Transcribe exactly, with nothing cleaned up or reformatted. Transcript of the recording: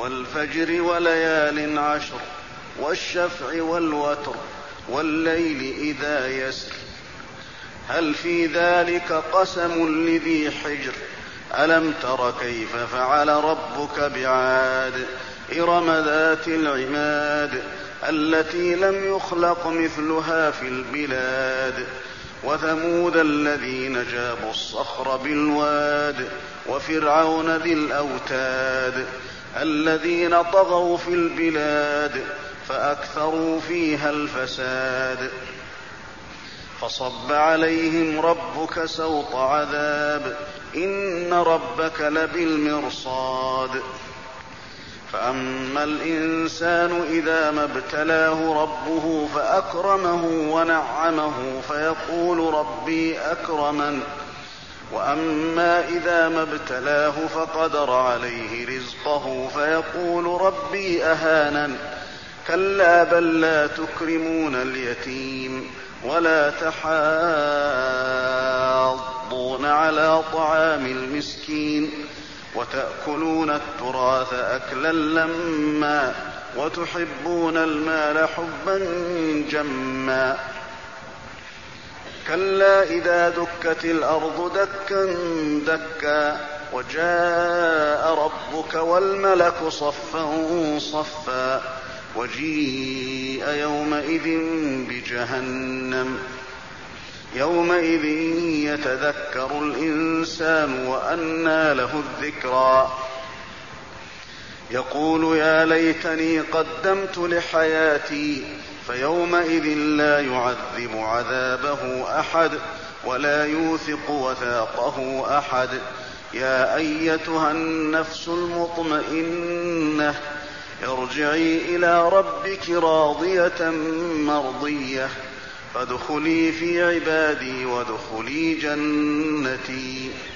والفجر وليال عشر والشفع والوتر والليل إذا يسر هل في ذلك قسم لذي حجر ألم تر كيف فعل ربك بعاد إرم ذات العماد التي لم يخلق مثلها في البلاد وثمود الذين جابوا الصخر بالواد وفرعون ذي الأوتاد الذين طغوا في البلاد فأكثروا فيها الفساد فصب عليهم ربك سوط عذاب إن ربك لبالمرصاد فأما الإنسان إذا ما ابتلاه ربه فأكرمه ونعمه فيقول ربي أكرمن وأما إذا ما ابتلاه فقدر عليه رزقه فيقول ربي أهانن كلا بل لا تكرمون اليتيم ولا تحاضون على طعام المسكين وتأكلون التراث أكلا لما وتحبون المال حبا جما كلا إذا دكت الأرض دكا دكا وجاء ربك والملك صفا صفا وجيء يومئذ بجهنم يومئذ يتذكر الإنسان وأنى له الذكرى يقول يا ليتني قدمت لحياتي فيومئذ لا يعذب عذابه أحد ولا يوثق وثاقه أحد يا أيتها النفس المطمئنة ارجعي إلى ربك راضية مرضية فادخلي في عبادي وادخلي جنتي.